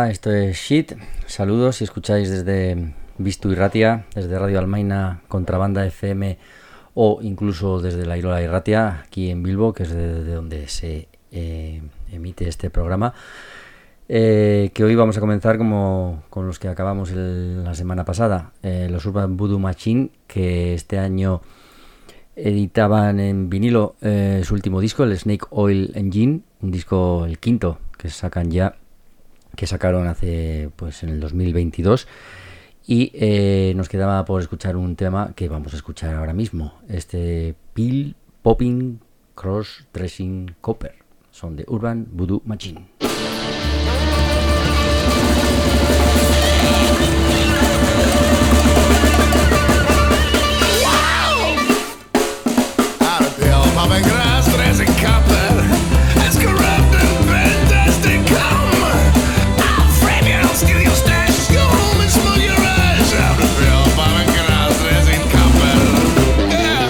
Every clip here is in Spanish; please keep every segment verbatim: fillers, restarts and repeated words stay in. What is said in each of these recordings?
Hola, esto es Shit. Saludos si escucháis desde Vistu y Ratia, desde Radio Almaina, Contrabanda F M o incluso desde la Irola y Ratia, aquí en Bilbo, que es de, de donde se eh, emite este programa. Eh, que hoy vamos a comenzar como con los que acabamos el, la semana pasada, eh, los Urban Voodoo Machine, que este año editaban en vinilo eh, su último disco, el Snake Oil Engine, un disco, el quinto que sacan ya, que sacaron hace pues en el dos mil veintidós, y eh, nos quedaba por escuchar un tema que vamos a escuchar ahora mismo, este Pill Popping Cross Dressing Copper, son de Urban Voodoo Machine. Popping grass, dressing copper, it's corrupt and fantastic. Come, I'll frame you, I'll steal your stash, go home and smoke your ash. Out the pill, popping grass, dressing copper. Yeah.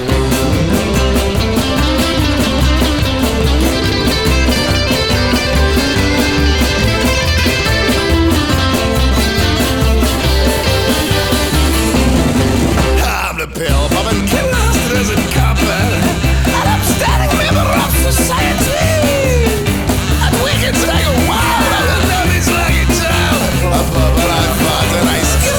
I'm the pill, popping grass, dressing copper. Standing member of society, and weekends I go wild, and the love is like a child. I pop and I fart and I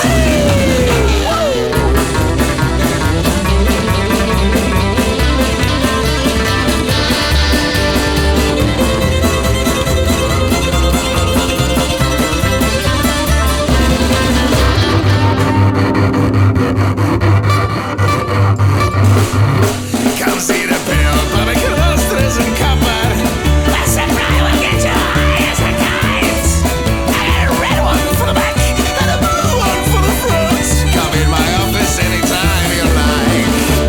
come see the pill, popping clusters and copper. That's a bride will get you high as a kite. I got a red one for the back and a blue one for the front. Come in my office anytime you like.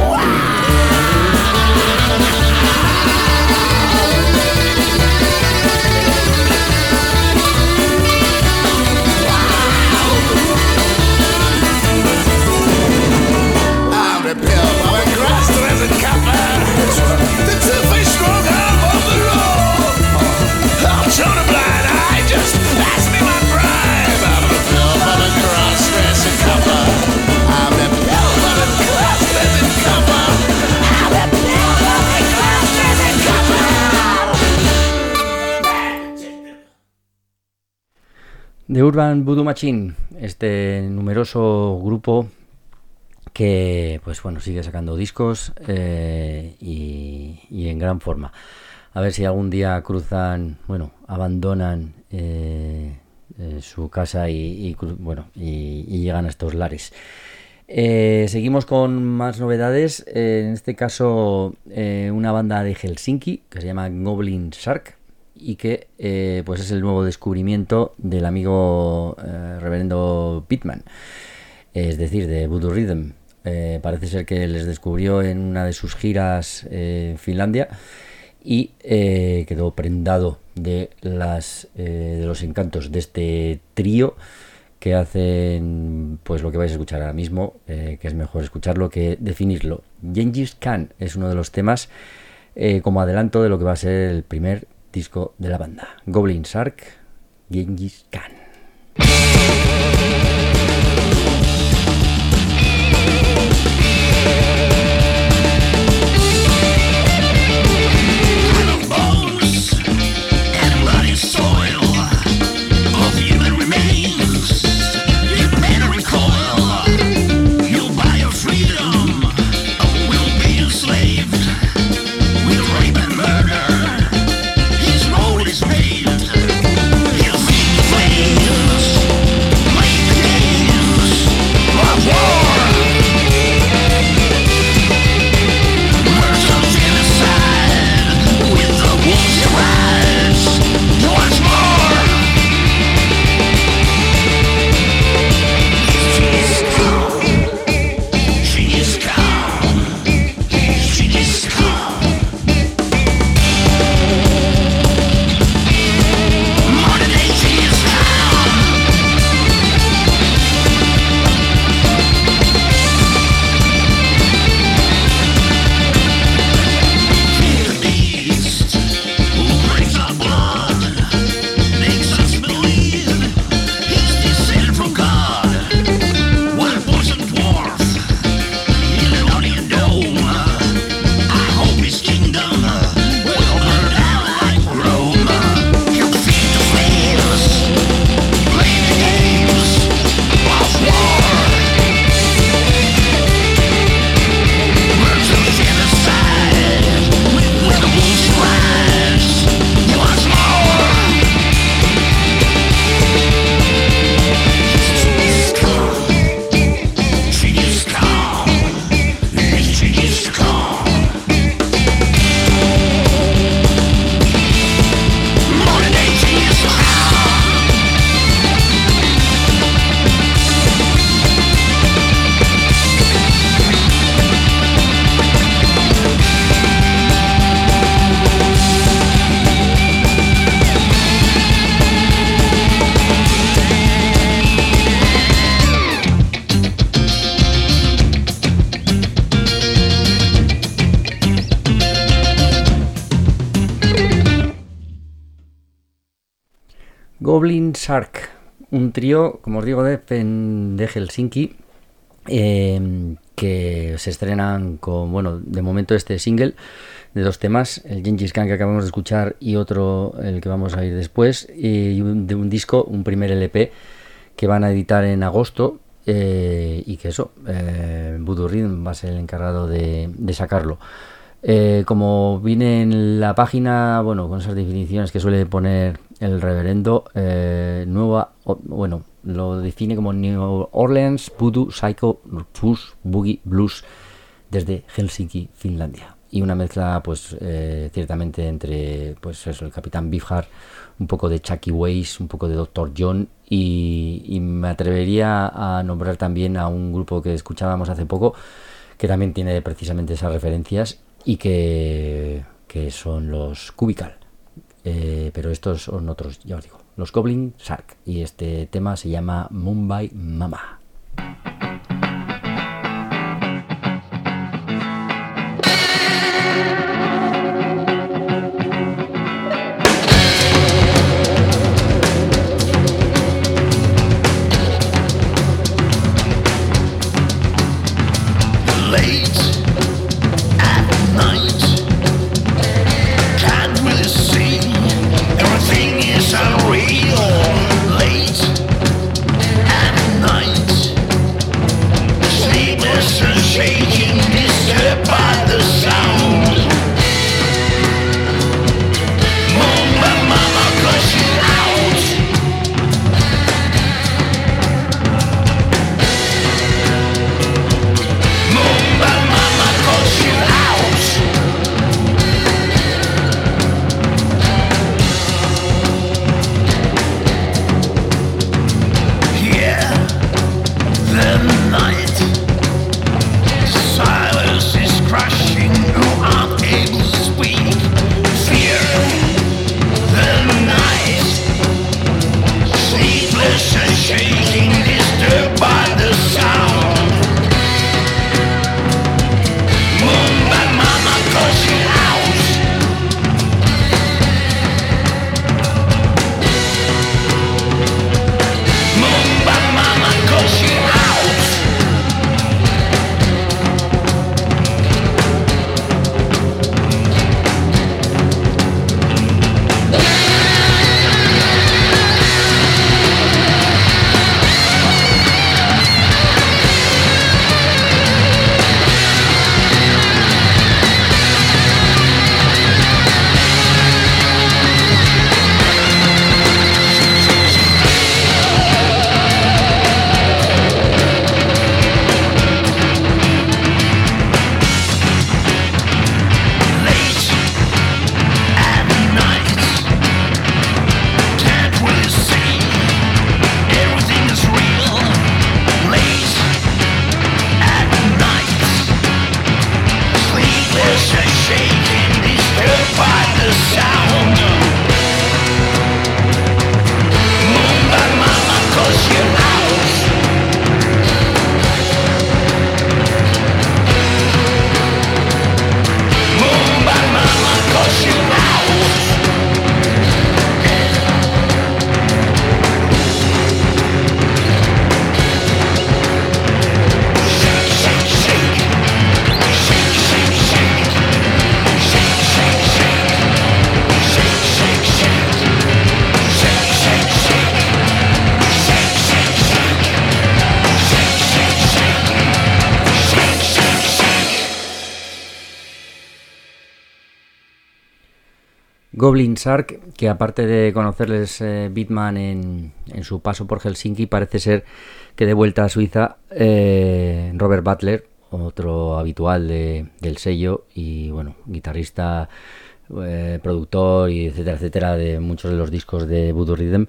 I'm the pill, popping clusters and copper. The two-faced strong arm of the law. I'll show the blind eye, just pass me my bribe. I'm the pill, popping cross-dressing copper. I'm the pill, popping cross-dressing copper. I'm the pill, popping cross-dressing copper. The Urban Voodoo Machine, este numeroso grupo que pues bueno sigue sacando discos eh, y, y en gran forma. A ver si algún día cruzan, bueno, abandonan eh, eh, su casa y, y bueno y, y llegan a estos lares. Eh, seguimos con más novedades. Eh, en este caso eh, una banda de Helsinki que se llama Goblin Shark y que eh, pues es el nuevo descubrimiento del amigo eh, reverendo Pitman, es decir, de Voodoo Rhythm. Eh, parece ser que les descubrió en una de sus giras eh, en Finlandia y eh, quedó prendado de las eh, de los encantos de este trío que hacen pues lo que vais a escuchar ahora mismo, eh, que es mejor escucharlo que definirlo. Gengis Khan es uno de los temas eh, como adelanto de lo que va a ser el primer disco de la banda. Goblin Shark, Gengis Khan. Murder, his role is made. He'll see the flame. Goblin Shark, un trío, como os digo, de, de Helsinki, eh, que se estrenan con, bueno, de momento este single de dos temas, el Gengis Khan que acabamos de escuchar y otro, el que vamos a ir después, y un, de un disco, un primer L P que van a editar en agosto, eh, y que eso, eh, Voodoo Rhythm va a ser el encargado de, de sacarlo. Eh, como viene en la página, bueno, con esas definiciones que suele poner el reverendo, eh, nueva, o, bueno, lo define como New Orleans Voodoo Psycho Fuzz Boogie Blues desde Helsinki, Finlandia. Y una mezcla, pues, eh, ciertamente entre, pues eso, el Capitán Beefheart, un poco de Chucky Weiss, un poco de doctor John, y, y me atrevería a nombrar también a un grupo que escuchábamos hace poco, que también tiene precisamente esas referencias, y que, que son los Cubical. Eh, pero estos son otros, ya os digo, los Goblin Shark, y este tema se llama Mumbai Mama. Goblin Shark, que aparte de conocerles eh, Beatman en, en su paso por Helsinki, parece ser que de vuelta a Suiza, eh, Robert Butler, otro habitual de, del sello y bueno, guitarrista, eh, productor y etcétera, etcétera, de muchos de los discos de Voodoo Rhythm,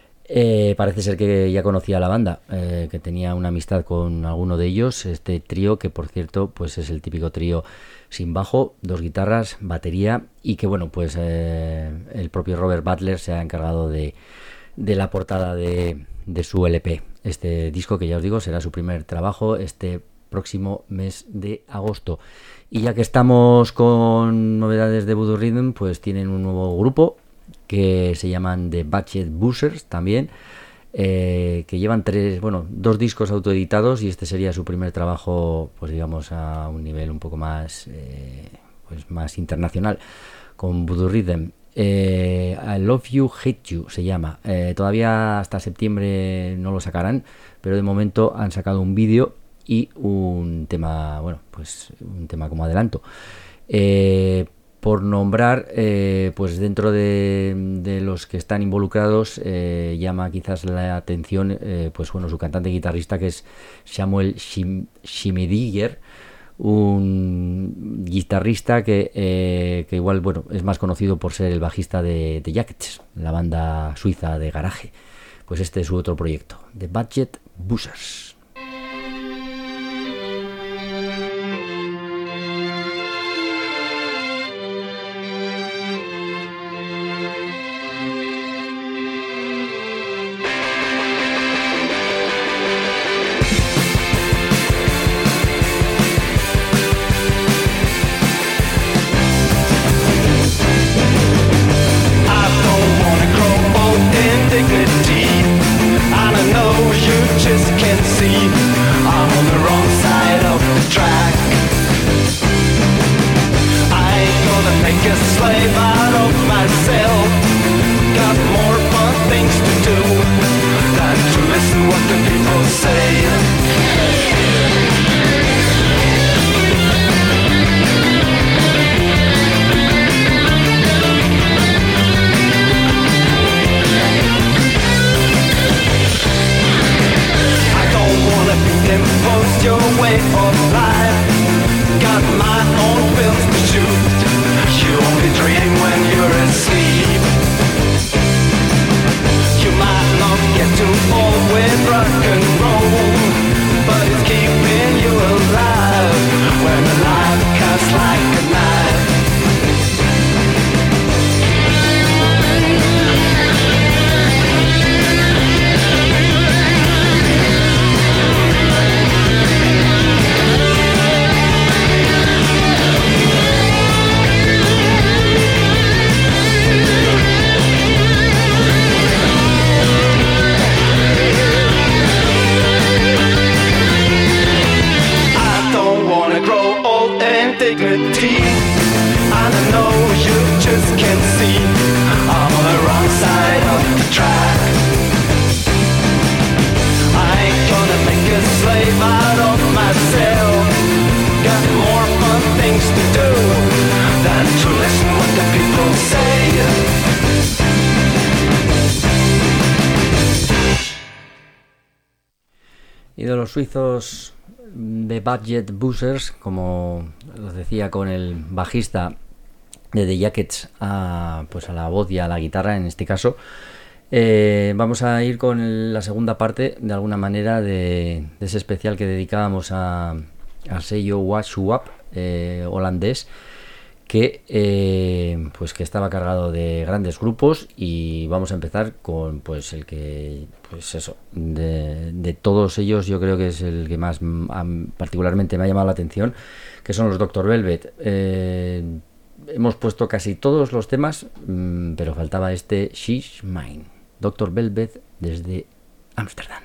eh, parece ser que ya conocía a la banda, eh, que tenía una amistad con alguno de ellos, este trío que por cierto pues es el típico trío sin bajo, dos guitarras, batería, y que bueno, pues eh, el propio Robert Butler se ha encargado de, de la portada de, de su L P. Este disco, que ya os digo, será su primer trabajo este próximo mes de agosto. Y ya que estamos con novedades de Voodoo Rhythm, pues tienen un nuevo grupo que se llaman The Budget Buzzers también, eh, que llevan tres, bueno, dos discos autoeditados y este sería su primer trabajo, pues digamos a un nivel un poco más, eh, pues más internacional, con Voodoo Rhythm. Eh, I Love You, Hate You se llama. Eh, todavía hasta septiembre no lo sacarán, pero de momento han sacado un vídeo y un tema, bueno, pues un tema como adelanto. Eh, por nombrar, eh, pues dentro de, de los que están involucrados, eh, llama quizás la atención, eh, pues bueno, su cantante y guitarrista, que es Samuel Schim- Schmidiger, un guitarrista que, eh, que igual, bueno, es más conocido por ser el bajista de, de Jackets, la banda suiza de garaje. Pues este es su otro proyecto, The Budget Buzzers. Y de los suizos de Budget Buzzers, como os decía, con el bajista de The Jackets a, pues a la voz y a la guitarra en este caso, eh, vamos a ir con la segunda parte de alguna manera de, de ese especial que dedicábamos a, al sello Wash Up eh, holandés, que eh, pues que estaba cargado de grandes grupos, y vamos a empezar con pues el que pues eso de, de todos ellos yo creo que es el que más um, particularmente me ha llamado la atención, que son los doctor Velvet. Eh, hemos puesto casi todos los temas, um, pero faltaba este She's Mine, doctor Velvet desde Ámsterdam.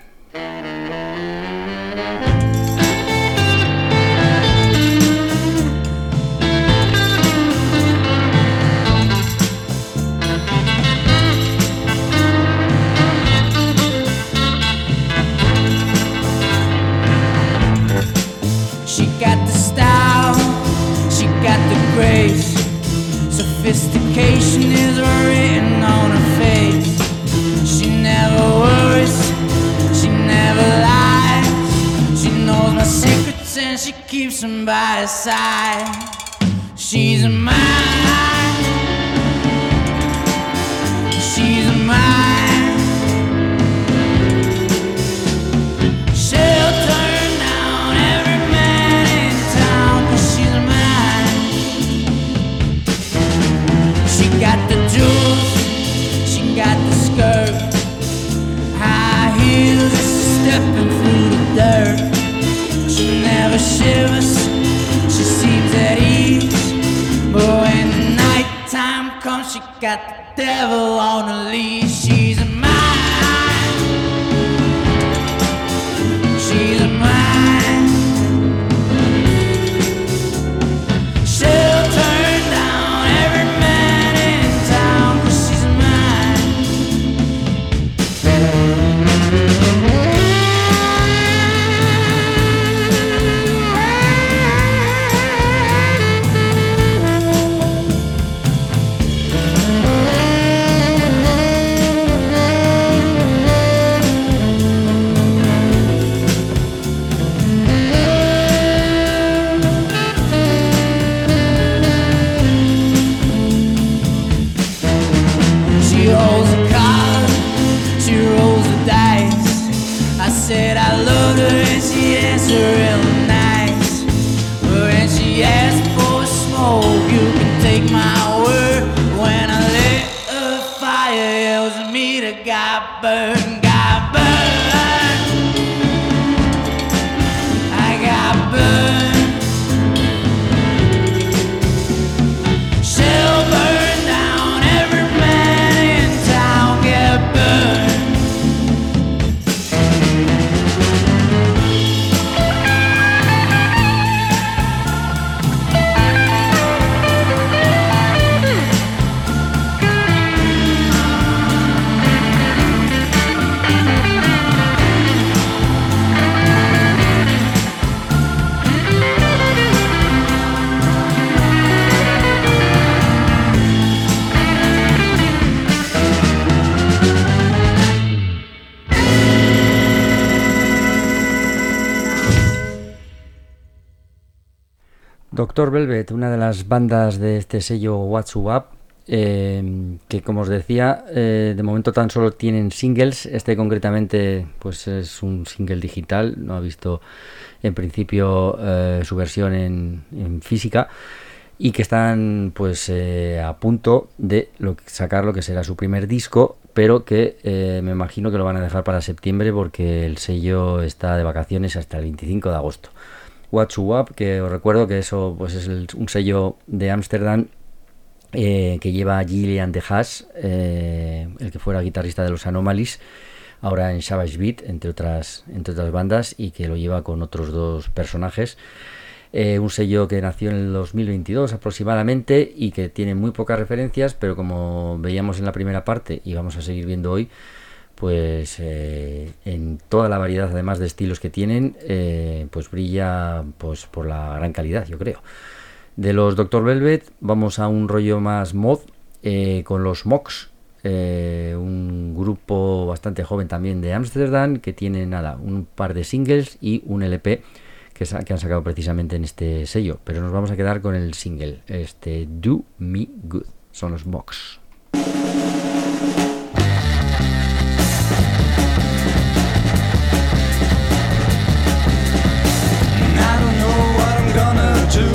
Sophistication is written on her face. She never worries, she never lies. She knows my secrets and she keeps them by her side. She's mine, she's mine. She'll turn down every man in town, 'cause she's mine. She got the jewels, she got the skirt, high heels, stepping through the dirt. never shivers. She seems at ease, but when the night she got the devil on her leash. She's mine. She's mine. She'll turn down every man in town 'cause she's mine. She holds the card, she rolls the dice. I said I loved her and she answered real nice. But when she asked for smoke, you can take my word. When I lit a fire, it was me that got burned, got burned. I got burned. She'll burn down every man in town, get burned. Doctor Velvet, una de las bandas de este sello What's Up, eh, que como os decía, eh, de momento tan solo tienen singles. Este concretamente pues es un single digital, no ha visto en principio eh, su versión en, en física, y que están pues eh, a punto de lo, sacar lo que será su primer disco, pero que eh, me imagino que lo van a dejar para septiembre porque el sello está de vacaciones hasta el veinticinco de agosto. What's Up, que os recuerdo que eso pues es el, un sello de Ámsterdam eh, que lleva a Gillian de Haas, eh, el que fuera guitarrista de los Anomalies, ahora en Savage Beat, entre otras, entre otras bandas, y que lo lleva con otros dos personajes. Eh, un sello que nació en el dos mil veintidós aproximadamente y que tiene muy pocas referencias, pero como veíamos en la primera parte y vamos a seguir viendo hoy, pues eh, en toda la variedad además de estilos que tienen, eh, pues brilla pues por la gran calidad, yo creo. De los Doctor Velvet vamos a un rollo más mod, eh, con los Mox, eh, un grupo bastante joven también de Ámsterdam, que tiene nada, un par de singles y un L P que, sa- que han sacado precisamente en este sello, pero nos vamos a quedar con el single, este Do Me Good, son los Mox. I don't know what I'm gonna do.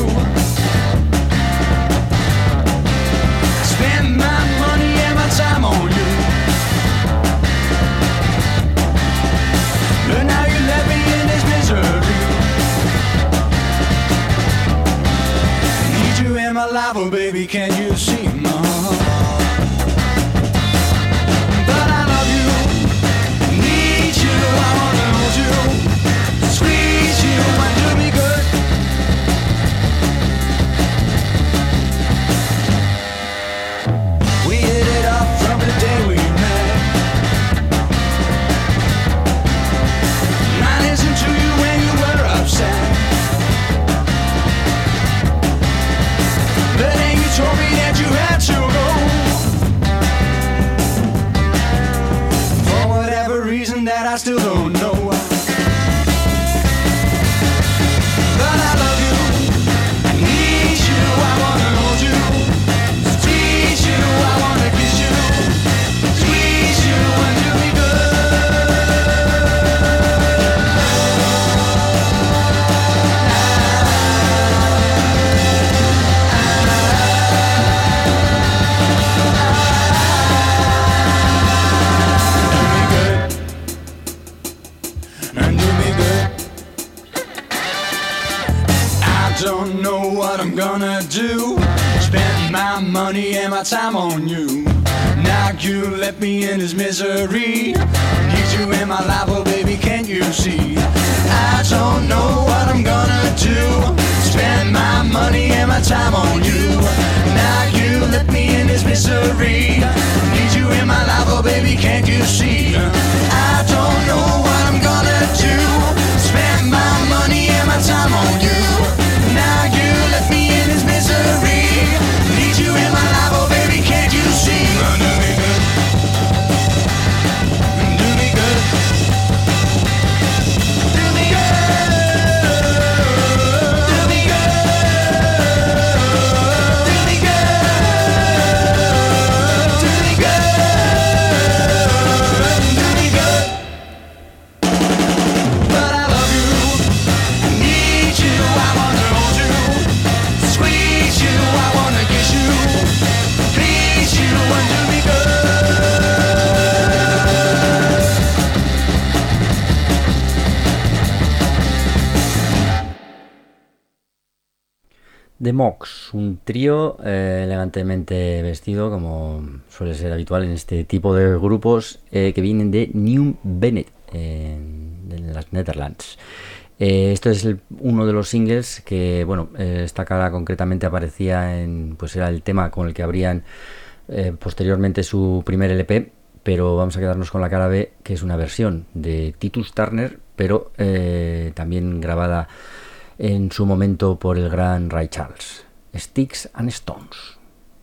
Spend my money and my time on you. But now you left me in this misery. Need you in my life, oh baby, can you see my heart? But I love you, need you, I wanna hold you, squeeze you and do me good. We hit it off from the day we met. I listened to you when you were upset, but then you told me that you had to go. For whatever reason that I still don't know. But I love you, I need you, I wanna hold you, squeeze you, I wanna kiss you, squeeze you and do me good. don't know what I'm gonna do. Spend my money and my time on you. Now you left me in this misery. Need you in my life, oh baby, can't you see? I don't know what I'm gonna do. Spend my money and my time on you. Now you left me in this misery. Need you in my life, oh baby, can't you see? I don't know what I'm gonna do. Spend my money and my time on you. Now you left me in this misery. Need you in my life, oh baby, can't you see? Do me good. Do me good. Do me good. Do me good. Do me good. Do me good. Do me good. But I love you. I need you. I wanna hold you. Squeeze you. I wanna kiss you. Please you and do me good. The Mox, un trío eh, elegantemente vestido, como suele ser habitual en este tipo de grupos, eh, que vienen de New Bennett, eh, de las Netherlands. Eh, esto es el, uno de los singles que, bueno, eh, esta cara concretamente aparecía en, pues era el tema con el que abrían eh, posteriormente su primer L P, pero vamos a quedarnos con la cara B, que es una versión de Titus Turner, pero eh, también grabada en su momento por el gran Ray Charles. Sticks and Stones.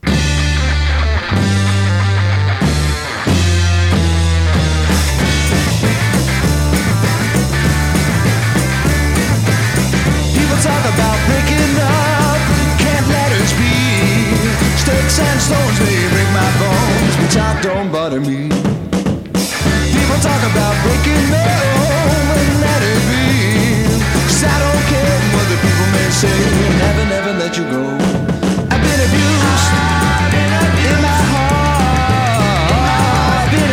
People talk about breaking up, can't let us be. Sticks and stones may break my bones, but talk don't bother me. People talk about breaking up and let it be. 'Cause I don't care what the people may say, never, never let you go. I've been abused in my heart, been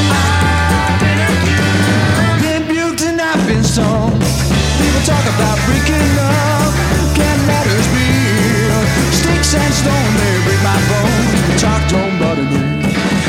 abused, been buked and I've been stoned. People talk about breaking up, can't let us be. Sticks and stones may break my bones, but talk don't bother me.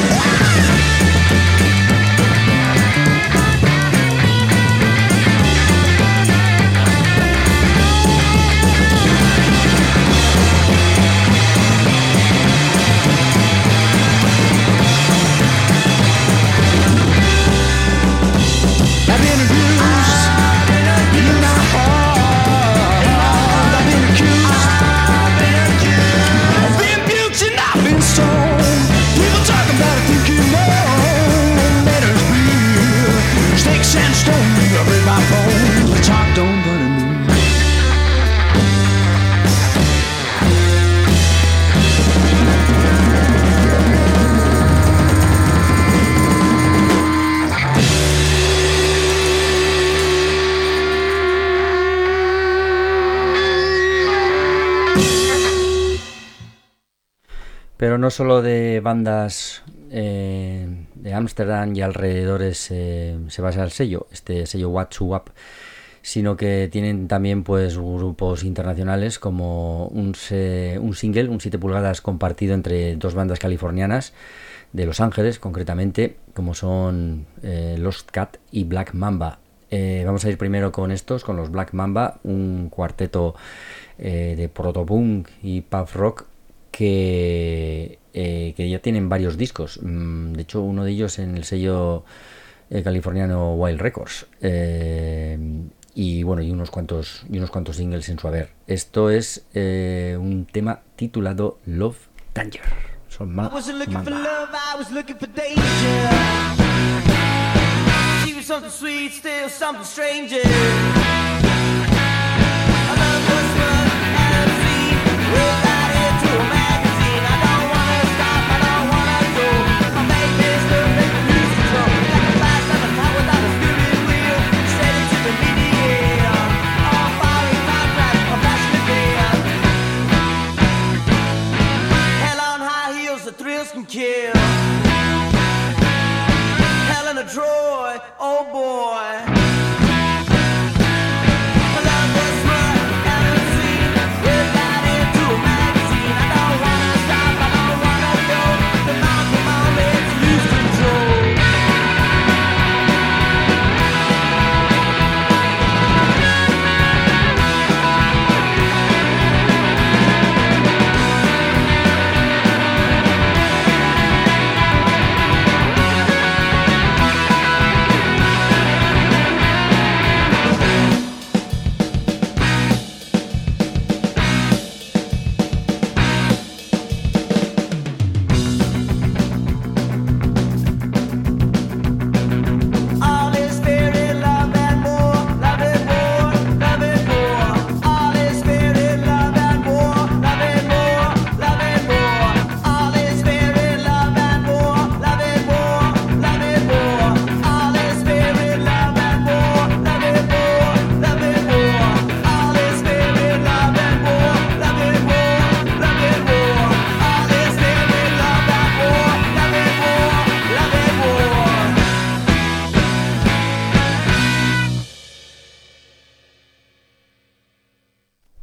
I've been abused in my heart. I've been accused. I've been buked and I've been stoned. People talk about it thinking more. Let us be. Sticks and stones, I break my bones. The talk don't bother me. Pero no solo de bandas eh, de Ámsterdam y alrededores eh, se basa el sello, este sello What's Up, sino que tienen también pues grupos internacionales como un, se, un single, un siete pulgadas compartido entre dos bandas californianas de Los Ángeles, concretamente, como son eh, Lost Cat y Black Mamba. Eh, vamos a ir primero con estos, con los Black Mamba, un cuarteto eh, de protopunk y punk rock que, eh, que ya tienen varios discos. De hecho, uno de ellos en el sello eh, californiano Wild Records. Eh, y bueno, y unos cuantos y unos cuantos singles en su haber. Esto es eh, un tema titulado Love Danger. Son más. Something sweet, still something stranger. I love what's what I've seen. We're right into a magazine. I don't wanna stop, I don't wanna go. My baby's still making music flow. Like a flash on a car without a steering wheel. Straight into the medium. All following contract, a passionate gale. Hell on high heels, the thrills can kill. Helen of Troy, oh boy. Love was what I've seen.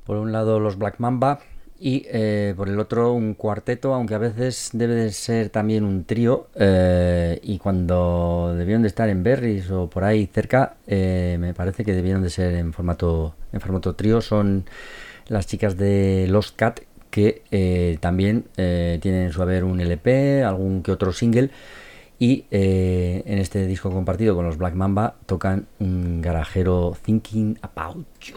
Por un lado los Black Mamba y eh, por el otro un cuarteto, aunque a veces debe de ser también un trío, eh, y cuando debieron de estar en Berries o por ahí cerca, eh, me parece que debieron de ser en formato, en formato trío. Son las chicas de Lost Cat, que eh, también eh, tienen en su haber un L P, algún que otro single, y eh, en este disco compartido con los Black Mamba tocan un garajero, Thinking About You.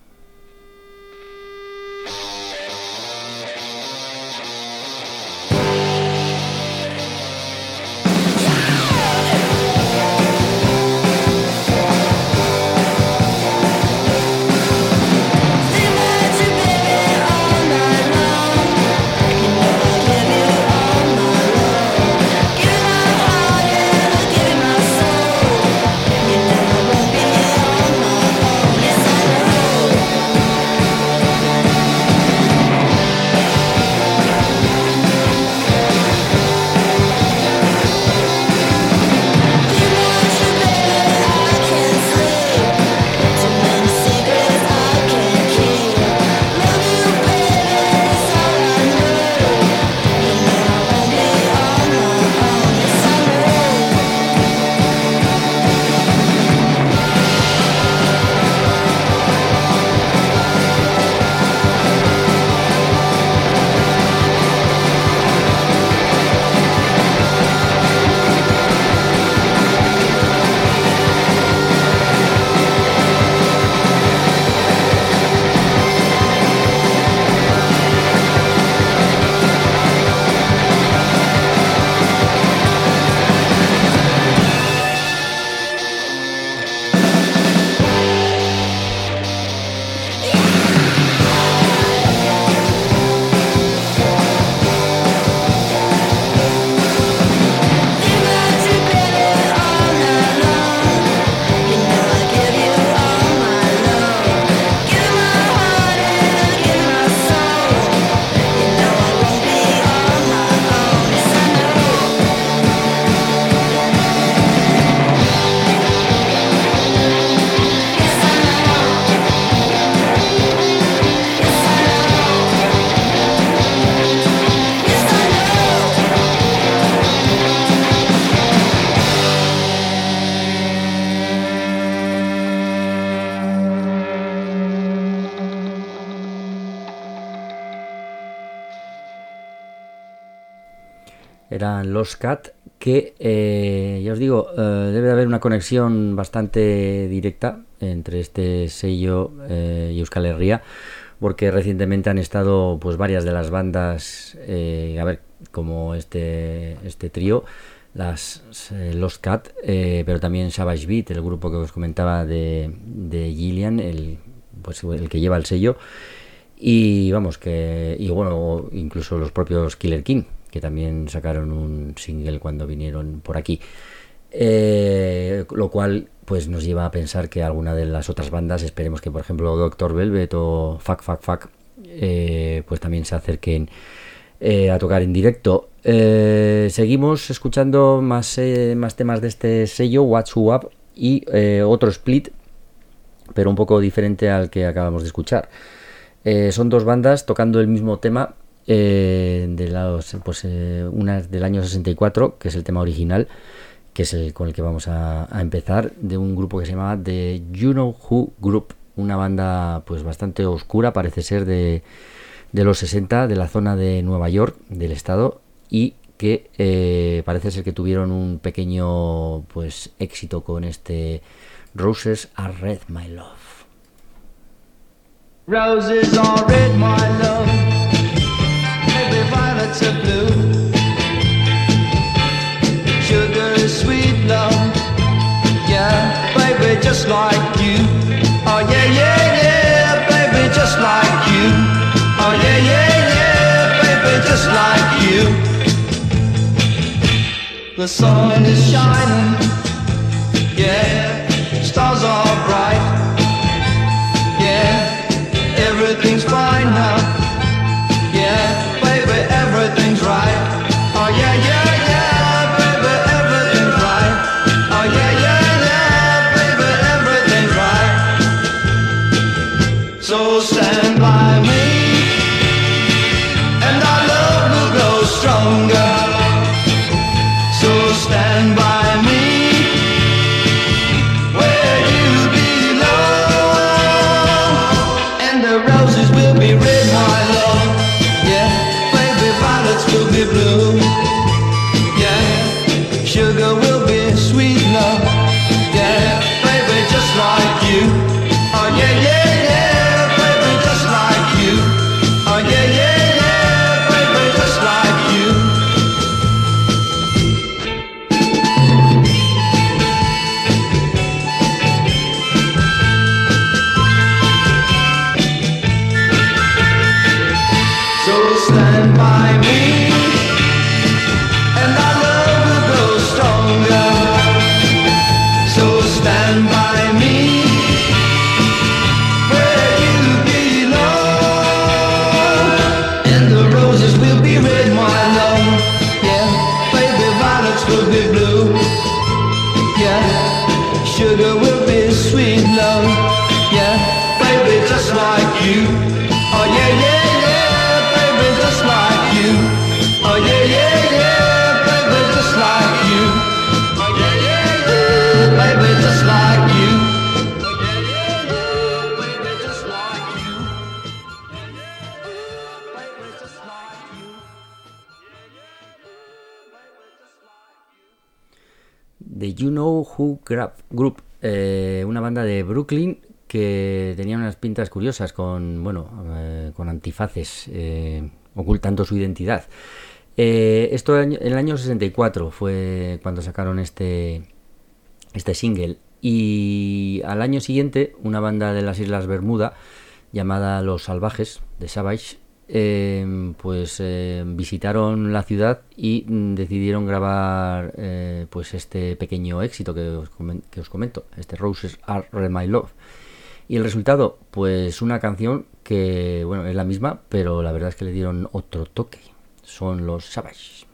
Eran Lost Cat, que eh, ya os digo, eh, debe de haber una conexión bastante directa entre este sello eh, y Euskal Herria, porque recientemente han estado pues varias de las bandas, eh, a ver, como este este trío, las eh, Lost Cat, eh, pero también Savage Beat, el grupo que os comentaba de, de Gillian, el, pues, el que lleva el sello, y vamos, que y bueno, incluso los propios Killer King, que también sacaron un single cuando vinieron por aquí, eh, lo cual pues nos lleva a pensar que alguna de las otras bandas, esperemos que por ejemplo Doctor Velvet o Fuck Fuck Fuck, eh, pues también se acerquen eh, a tocar en directo. Eh, seguimos escuchando más, eh, más temas de este sello, What's Up, y eh, otro split, pero un poco diferente al que acabamos de escuchar. Eh, son dos bandas tocando el mismo tema. Eh, de los, pues, eh, una es del año sesenta y cuatro, que es el tema original, que es el con el que vamos a, a empezar, de un grupo que se llamaba The You Know Who Group, una banda pues bastante oscura, parece ser de, de los sesenta, de la zona de Nueva York, del estado, y que eh, parece ser que tuvieron un pequeño pues éxito con este Roses Are Red, My Love. Roses are red, my love. Maybe violets are blue. Sugar is sweet, love. Yeah, baby, just like you. Oh yeah, yeah, yeah, baby, just like you. Oh yeah, yeah, yeah, baby, just like you. The sun is shining. Yeah, stars are bright. Everything's fine now. Yeah, baby, everything's right. Oh yeah, yeah, yeah, baby, everything's right. Oh yeah, yeah, yeah, baby, everything's right. So stand by. The You Know Who Group, eh, una banda de Brooklyn que tenía unas pintas curiosas con, bueno, eh, con antifaces, eh, ocultando su identidad. Eh, esto en el año sesenta y cuatro fue cuando sacaron este, este single, y al año siguiente una banda de las Islas Bermuda llamada Los Salvajes, de Savage, eh, pues eh, visitaron la ciudad y mm, decidieron grabar eh, pues este pequeño éxito que os, comento, que os comento, este Roses Are My Love. Y el resultado, pues una canción que, bueno, es la misma, pero la verdad es que le dieron otro toque. Son los Savage.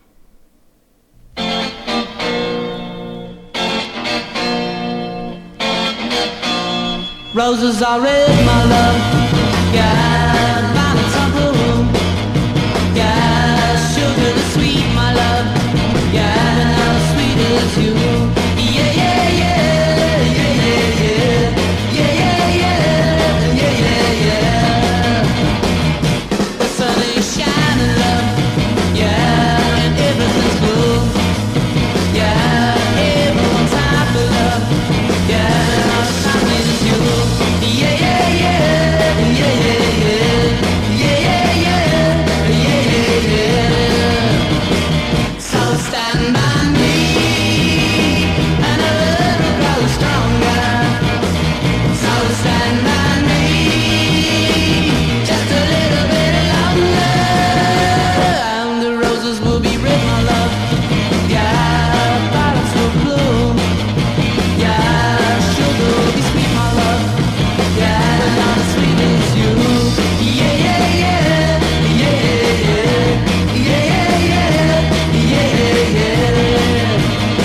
Roses are red, my love. Yeah, violets are blue. Yeah, sugar is sweet, my love. Yeah, and how sweet is you. Yeah, yeah, yeah, yeah, yeah, yeah. Yeah, yeah, yeah, yeah, yeah, yeah. The sun is shining, love. Yeah, and everything's blue. Yeah, everyone's happy, love. Yeah, and how happy is you. Yeah, yeah, yeah, yeah, yeah, yeah. Yeah, yeah, yeah, yeah, yeah, yeah. So stand by me, and a little grow stronger. So stand by me, just a little bit longer. And the roses will be red, my love. Yeah, violets will bloom. Yeah, sugar will be sweet, my love. Yeah, and not as sweet as you. Yeah, yeah, yeah, yeah, yeah, yeah, yeah, yeah, yeah, yeah.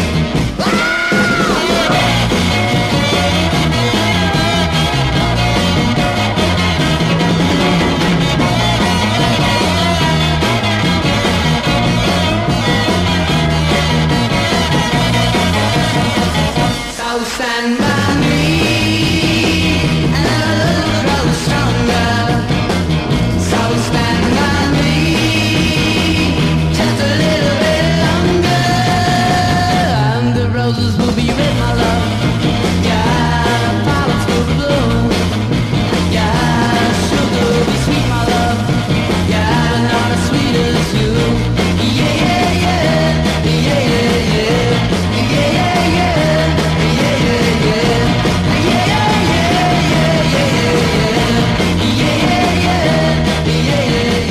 So stand by me, and a little grow stronger. So stand by me, just a little bit longer. And the roses will be red, my love. Yeah, violets will bloom. Yeah, sugar will be sweet, my love. Yeah, but not as sweet as you. Yeah, yeah, yeah, yeah, yeah, yeah. Yeah, yeah, yeah, yeah, yeah, yeah. Yeah, yeah, yeah, yeah, yeah, yeah. Yeah, yeah, yeah, yeah, yeah,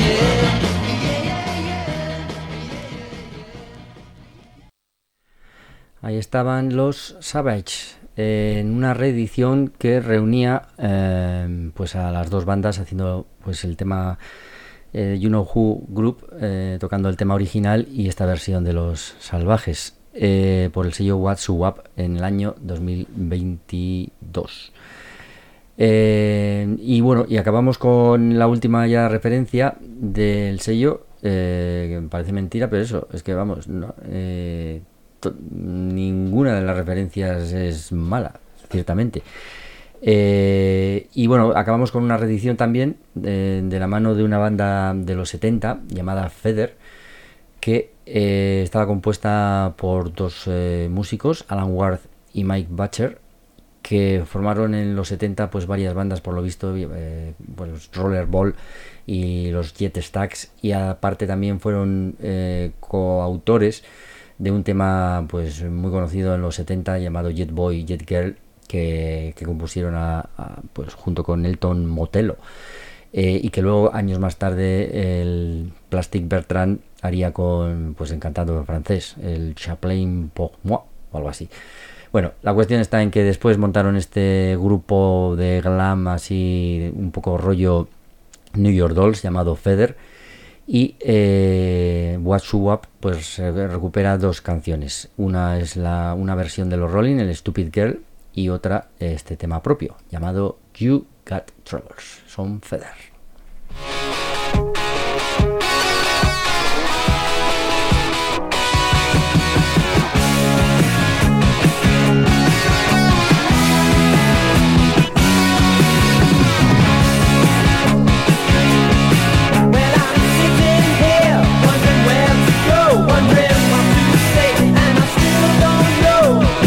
yeah. Ahí estaban los Savage, eh, en una reedición que reunía eh, pues a las dos bandas haciendo pues el tema eh, You Know Who Group, eh, tocando el tema original y esta versión de los Salvajes, eh, por el sello What's Up en el año dos mil veintidós. Eh, y bueno, y acabamos con la última ya referencia del sello, eh, que me parece mentira, pero eso, es que vamos, no, eh, to- ninguna de las referencias es mala, ciertamente. Eh, y bueno, acabamos con una reedición también de, de la mano de una banda de los setenta llamada Feather, que eh, estaba compuesta por dos eh, músicos, Alan Worth y Mike Butcher, que formaron en los setenta pues varias bandas, por lo visto, eh, pues Rollerball y los Jet Stacks, y aparte también fueron eh, coautores de un tema pues muy conocido en los setenta llamado Jet Boy, Jet Girl, que, que compusieron a, a, pues junto con Elton Motello, eh, y que luego años más tarde el Plastic Bertrand haría con pues Encantado en francés, el Chaplain pour moi o algo así. Bueno, la cuestión está en que después montaron este grupo de glam así un poco rollo New York Dolls llamado Feather, y eh, What's Up pues eh, recupera dos canciones. Una es la una versión de los Rolling, el Stupid Girl, y otra este tema propio llamado You Got Troubles. Son Feather. Wondering what to say, and I still don't know.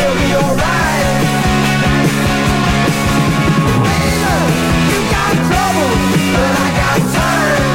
will be alright. Waiter, you got trouble, but I got time.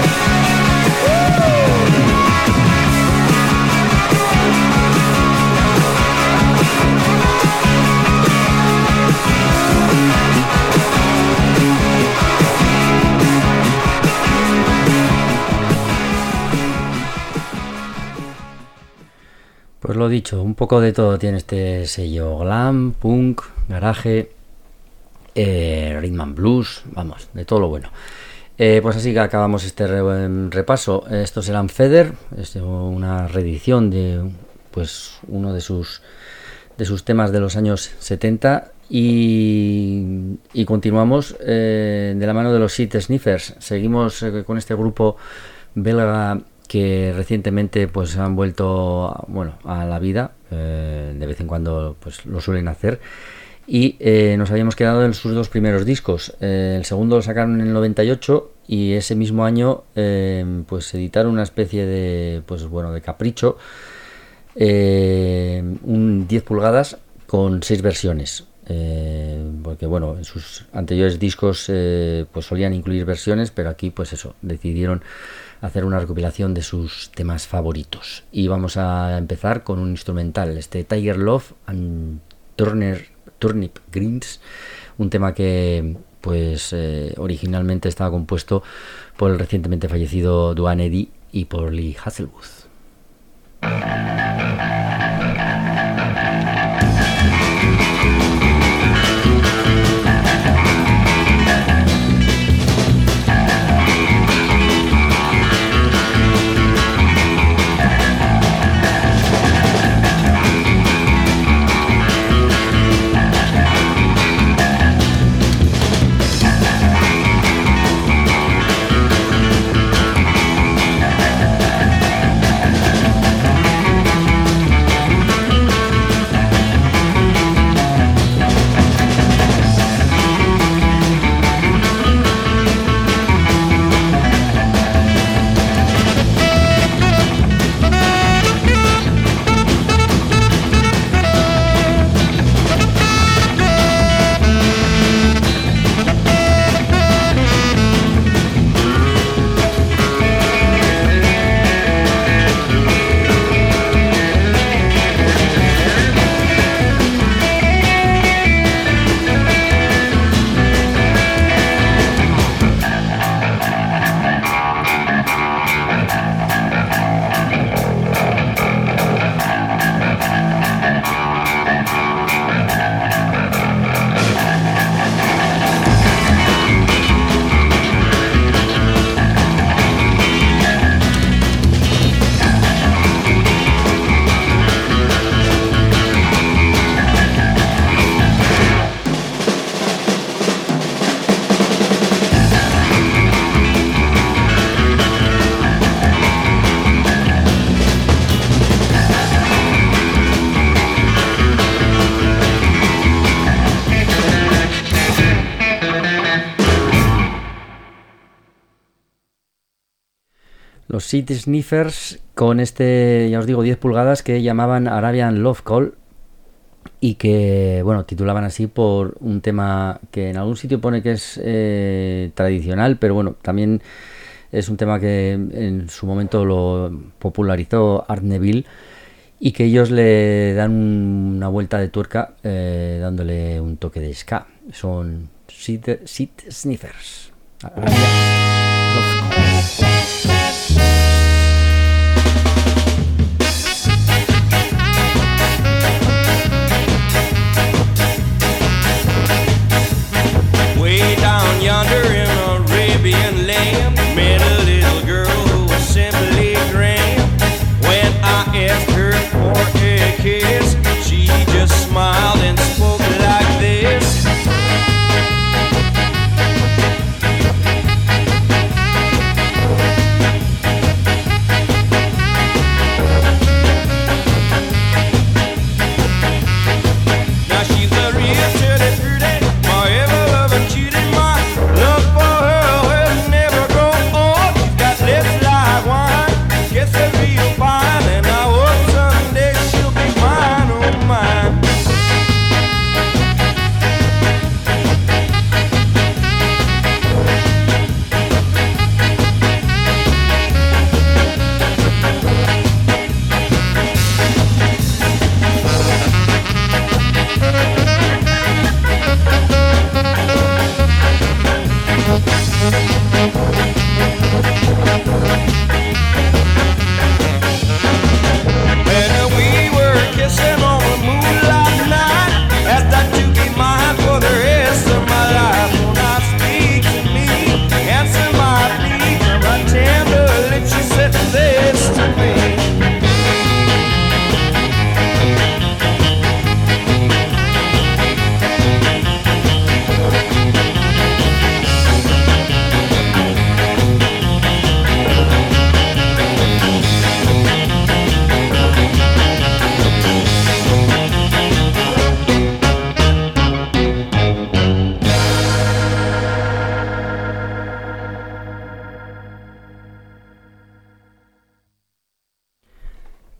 Pues lo dicho, un poco de todo tiene este sello: glam, punk, garaje, eh, rhythm and blues, vamos, de todo lo bueno. Eh, pues así que acabamos este re- repaso. Estos eran Feather, es una reedición de pues uno de sus de sus temas de los años setenta, y, y continuamos eh, de la mano de los Seed Sniffers. Seguimos eh, con este grupo belga que recientemente pues han vuelto bueno a la vida, eh, de vez en cuando pues lo suelen hacer, y eh, nos habíamos quedado en sus dos primeros discos. Eh, el segundo lo sacaron en el noventa y ocho, y ese mismo año eh, pues editaron una especie de pues bueno de capricho, eh, un diez pulgadas con seis versiones. Eh, porque bueno, en sus anteriores discos eh, pues solían incluir versiones, pero aquí pues eso, decidieron hacer una recopilación de sus temas favoritos. Y vamos a empezar con un instrumental, este Tiger Love and Turner, Turnip Greens, un tema que pues eh, originalmente estaba compuesto por el recientemente fallecido Duane Eddy y por Lee Hasselwood. Los Seed Sniffers con este, ya os digo, diez pulgadas que llamaban Arabian Love Call, y que, bueno, titulaban así por un tema que en algún sitio pone que es eh, tradicional, pero bueno, también es un tema que en su momento lo popularizó Art Neville, y que ellos le dan un, una vuelta de tuerca eh, dándole un toque de ska. Son Seed, Seed Sniffers. Arabian Love Call. Way down yonder in Arabian land, met a little girl who was simply grand. When I asked her for a kiss, she just smiled and spoke like this.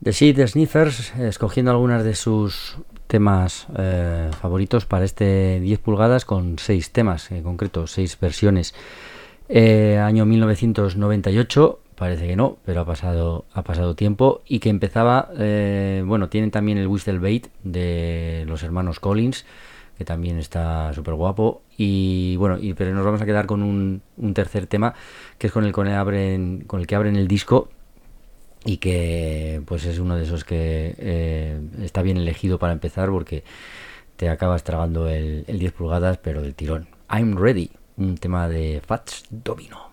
The Seed Sniffers, escogiendo algunas de sus temas eh, favoritos para este diez pulgadas con seis temas, en concreto seis versiones. Eh, año mil novecientos noventa y ocho, parece que no, pero ha pasado, ha pasado tiempo, y que empezaba, eh, bueno, tienen también el Whistle Bait de los hermanos Collins, que también está súper guapo, y bueno, y, pero nos vamos a quedar con un, un tercer tema, que es con el, con el, abren, con el que abren el disco, y que pues es uno de esos que eh, está bien elegido para empezar, porque te acabas tragando el, el diez pulgadas, pero del tirón. I'm Ready, un tema de Fats Domino.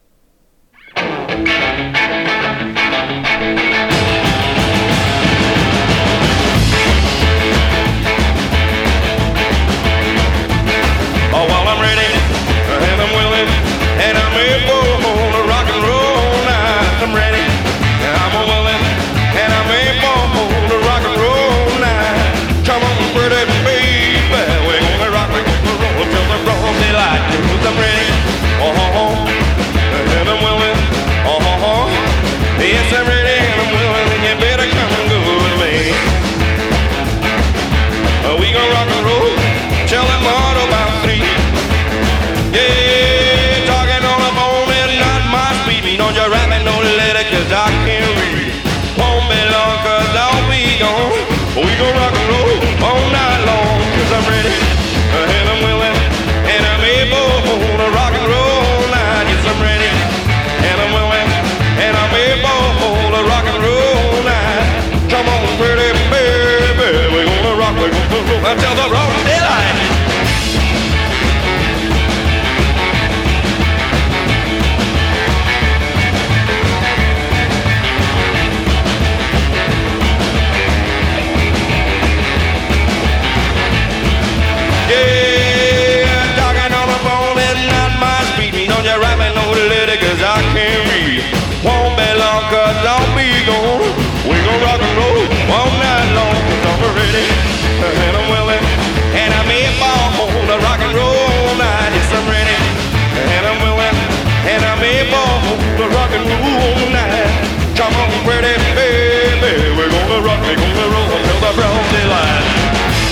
Oh, well, I'm ready, and I'm willing, and I'm able to rock and roll now. I'm ready, and I'm willing, and I'm able to rock and roll now. Come on, pretty baby, we're gonna rock, we're gonna roll till the broad daylight. I'm ready, oh, oh, oh, and I'm willing, oh, oh, oh. Yes, I'm ready, and I'm willing, and you better come and go with me. Uh, we gonna rock and roll till the morning about three. Yeah, talking on the phone is not my speed. Don't you write me no letter, cause I can't read. Won't be long, cause I'll be gone. We gon' rock and roll all night long. Cause I'm ready, and I'm willing, and I'm able to rock and roll now. Yes, I'm ready, and I'm willing, and I'm able to rock and roll now. Come on, pretty baby, we're gonna rock, we're gonna roll until the broad daylight. Cause I can't read. Won't be long, cause I'll be gone. We gon' rock and roll all night long. Cause I'm ready, and I'm willing, and I'm able to rock and roll night. Yes, I'm ready, and I'm willing, and I'm able to rock and roll night. Come on, pretty baby, we're gonna rock, we're gonna roll until the broad daylight.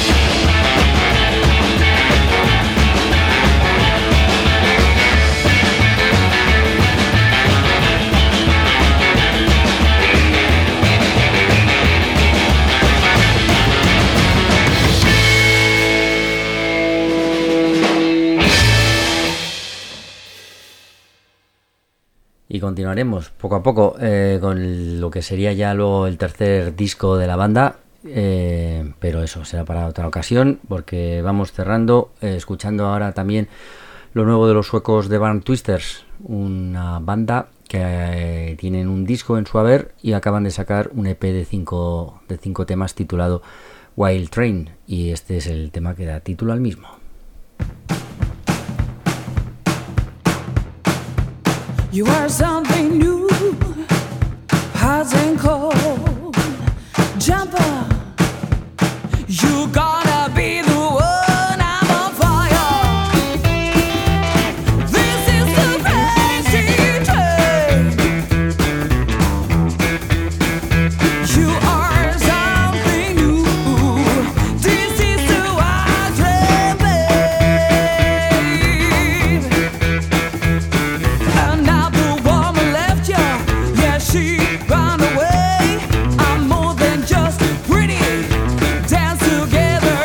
Y continuaremos poco a poco eh, con lo que sería ya luego el tercer disco de la banda, eh, pero eso será para otra ocasión, porque vamos cerrando, eh, escuchando ahora también lo nuevo de los suecos de Barn Twisters, una banda que eh, tienen un disco en su haber y acaban de sacar un E P de cinco, de cinco temas titulado Wild Train, y este es el tema que da título al mismo. You are something new, hot and cold. Jump up, you gotta be the one. I'm on fire. This is the crazy train. You are something new. This is the wild train, babe. And now she ran away. I'm more than just pretty. Dance together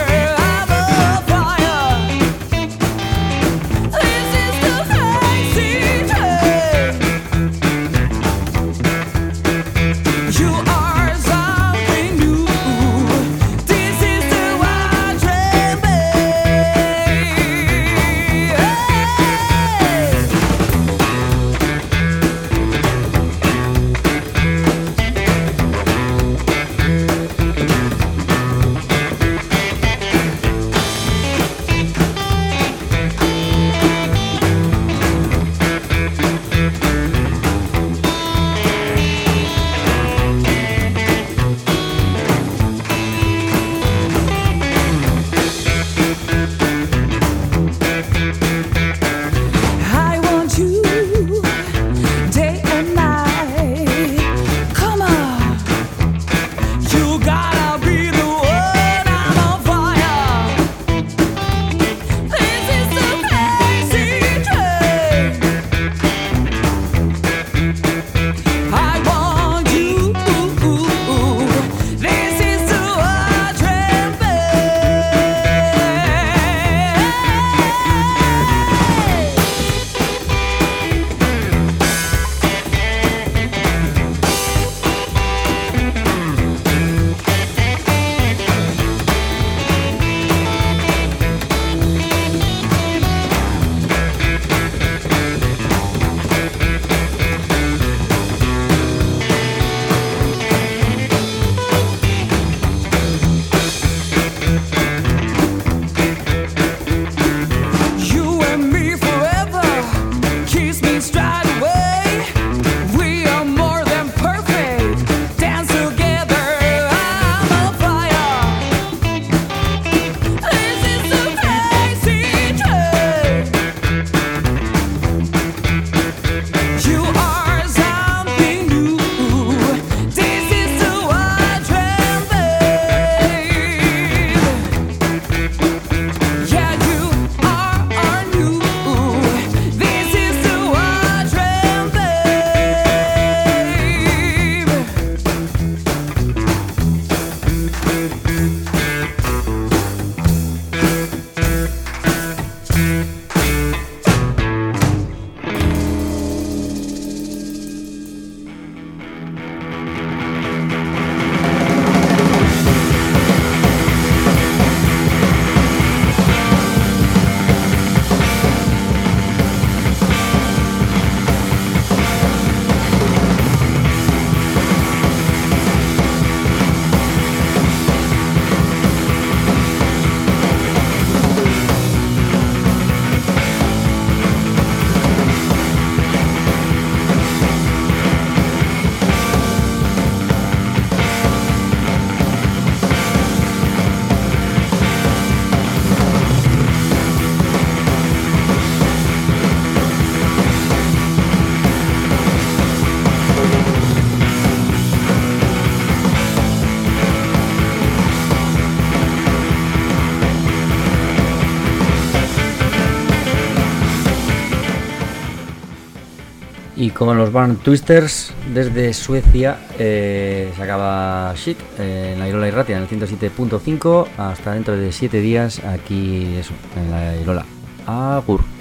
Y con los Barn Twisters desde Suecia eh, se acaba Shit eh, en la Irola Irratia en el ciento siete punto cinco. Hasta dentro de siete días aquí eso, en la Irola. Agur.